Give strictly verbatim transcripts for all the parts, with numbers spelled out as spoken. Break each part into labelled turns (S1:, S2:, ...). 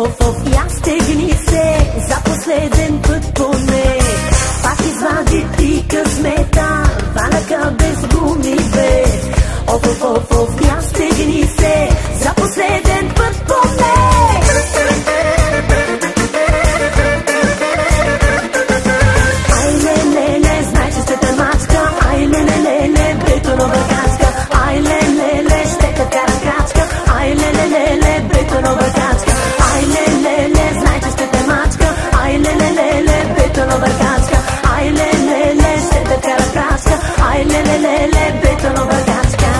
S1: оф, оф, я стегни се за последен път поне. Пак извади ти късмета, валяка без гуми бе. Оф, оф, оф, оф, я стегни се за последен път поне. Ай, ле, ле, ле, знай, че сте търмачка. Ай, ле, ле, ле, ле, бетонова качка. Ай, ле, ле, ле, ще те кара крачка. Ай, ле, ле, ле, ле, бетонова качка. Ай, ле, ле, ле, знай, че сте търмачка. Ай, ле, ле, ле, ле, бетонова качка. Ай, ле, ле, ле, ще те кара крачка. Ай, ле, ле, ле, ле, бетонова качка.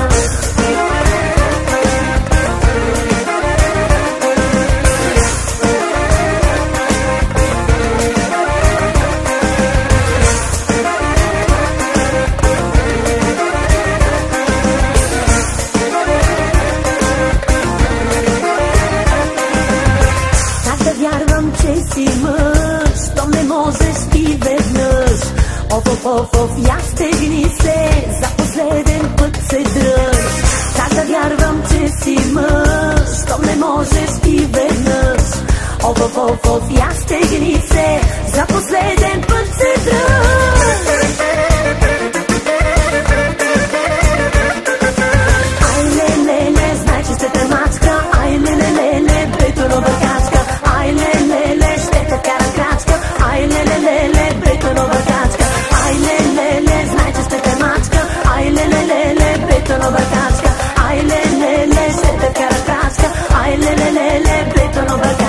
S1: Че си мъж, то не можеш ти веднъж. Оф, оф, оф, оф, я стегни се, за последен път се дръж. Как да вярвам, че си мъж, то не можеш ти веднъж. Оф, оф, оф, оф, я стегни се, за последен път се дръж. Ай, ле, ле, ле, знай, че сте търмачка. Ай, ле, ле, ле, ле, бетонова качка. Ай, ле, ле, ле, ще те кара крачка. Ай, ле, ле, ле, ле, бетонова качка. Ай, ле, ле, ле, знай, че сте търмачка. Ай, ле, ле, ле, ле, бетонова качка. Ай, ле, ле, ле, ще те кара крачка. Ай, ле, ле, ле, ле, бетонова качка.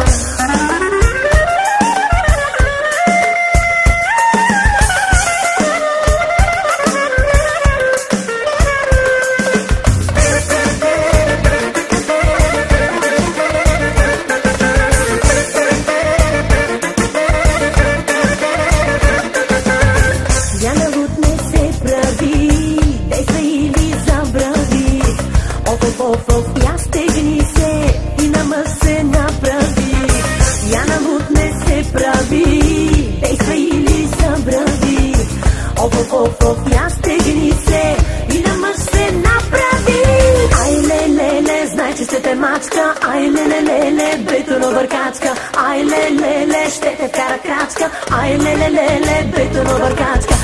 S1: Оф, оф, я стегни се и на мъж се направи. Я на луд не се прави, действай или забрави. Оф, оф, оф, оф, я стегни се и на мъж се направи. Ай, ле, ле, ле, знай, че сте търмачка. Ай, ле, ле, ле, ле, бетонова качка. Ай, ле, ле, ле, ще те кара крачка. Ай, ле, ле, ле, ле, бетонова качка.